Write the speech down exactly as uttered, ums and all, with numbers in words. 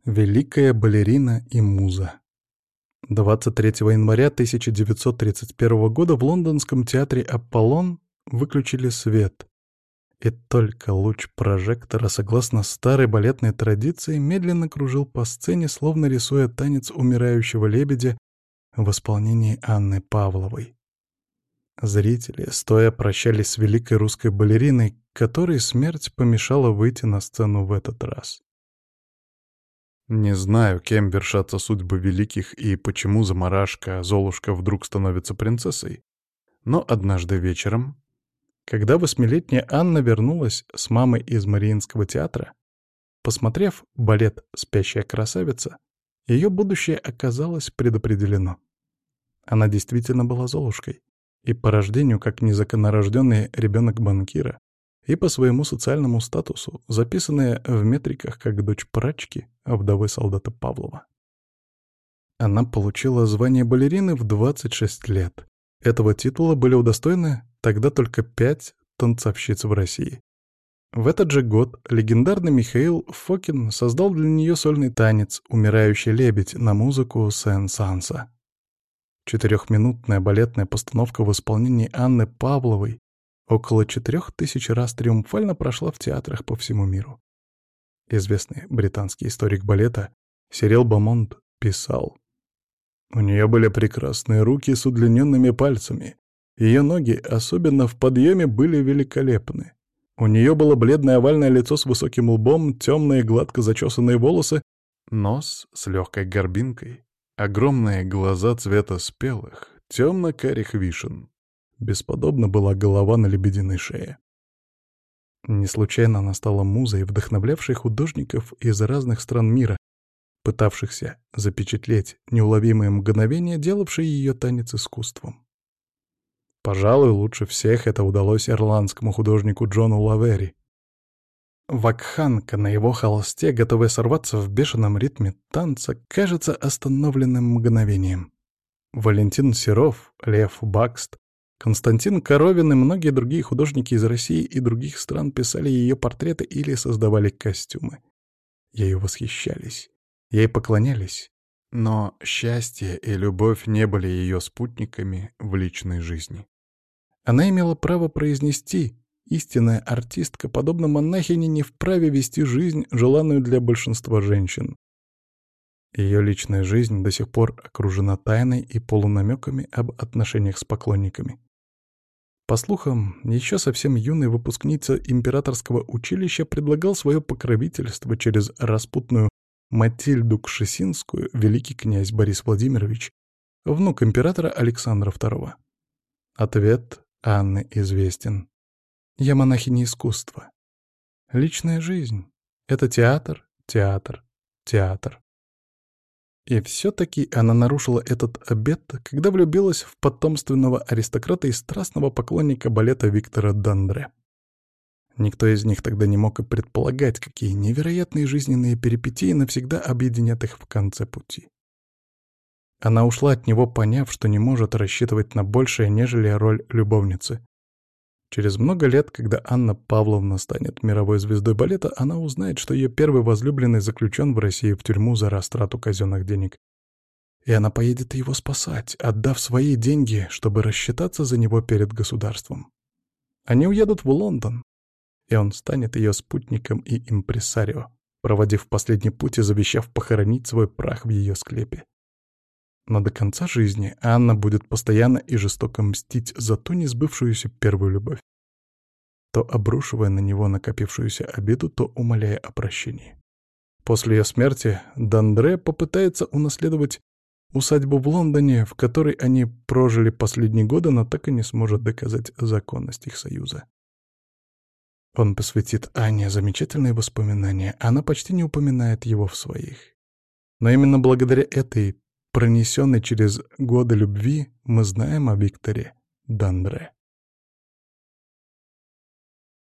Великая балерина и муза. двадцать третьего января тысяча девятьсот тридцать первого года в лондонском театре «Аполлон» выключили свет, и только луч прожектора, согласно старой балетной традиции, медленно кружил по сцене, словно рисуя танец умирающего лебедя в исполнении Анны Павловой. Зрители, стоя, прощались с великой русской балериной, которой смерть помешала выйти на сцену в этот раз. Не знаю, кем вершатся судьбы великих и почему замарашка Золушка вдруг становится принцессой, но однажды вечером, когда восьмилетняя Анна вернулась с мамой из Мариинского театра, посмотрев балет «Спящая красавица», ее будущее оказалось предопределено. Она действительно была Золушкой, и по рождению как незаконнорожденный ребенок банкира, и по своему социальному статусу, записанная в метриках как дочь прачки, вдовы солдата Павлова. Она получила звание балерины в двадцать шесть лет. Этого титула были удостоены тогда только пять танцовщиц в России. В этот же год легендарный Михаил Фокин создал для нее сольный танец «Умирающий лебедь» на музыку Сен-Санса. Четырехминутная балетная постановка в исполнении Анны Павловой около четырех тысяч раз триумфально прошла в театрах по всему миру. Известный британский историк балета Сирил Бомонт писал: «У нее были прекрасные руки с удлиненными пальцами. Ее ноги, особенно в подъеме, были великолепны. У нее было бледное овальное лицо с высоким лбом, темные гладко зачесанные волосы, нос с легкой горбинкой, огромные глаза цвета спелых, темно-карих вишен. Бесподобна была голова на лебединой шее». Не случайно она стала музой, вдохновлявшей художников из разных стран мира, пытавшихся запечатлеть неуловимые мгновения, делавшие ее танец искусством. Пожалуй, лучше всех это удалось ирландскому художнику Джону Лавери. Вакханка на его холсте, готовая сорваться в бешеном ритме танца, кажется остановленным мгновением. Валентин Серов, Лев Бакст, Константин Коровин и многие другие художники из России и других стран писали ее портреты или создавали костюмы. Ею восхищались, ей поклонялись, но счастье и любовь не были ее спутниками в личной жизни. Она имела право произнести: истинная артистка, подобно монахине, не вправе вести жизнь, желанную для большинства женщин. Ее личная жизнь до сих пор окружена тайной и полунамеками об отношениях с поклонниками. По слухам, еще совсем юная выпускница императорского училища предлагал свое покровительство через распутную Матильду Кшесинскую великий князь Борис Владимирович, внук императора Александра второго. Ответ Анны известен: «Я монахиня искусства. Личная жизнь — это театр, театр, театр». И все-таки она нарушила этот обет, когда влюбилась в потомственного аристократа и страстного поклонника балета Виктора Дандре. Никто из них тогда не мог и предполагать, какие невероятные жизненные перипетии навсегда объединят их в конце пути. Она ушла от него, поняв, что не может рассчитывать на большее, нежели роль любовницы. Через много лет, когда Анна Павловна станет мировой звездой балета, она узнает, что ее первый возлюбленный заключен в России в тюрьму за растрату казенных денег. И она поедет его спасать, отдав свои деньги, чтобы рассчитаться за него перед государством. Они уедут в Лондон, и он станет ее спутником и импресарио, проводив последний путь и завещав похоронить свой прах в ее склепе. Но до конца жизни Анна будет постоянно и жестоко мстить за ту несбывшуюся первую любовь, то обрушивая на него накопившуюся обиду, то умоляя о прощении. После ее смерти Дандре попытается унаследовать усадьбу в Лондоне, в которой они прожили последние годы, но так и не сможет доказать законность их союза. Он посвятит Анне замечательные воспоминания, она почти не упоминает его в своих. Но именно благодаря этой пронесенной через годы любви, мы знаем о Викторе Дандре.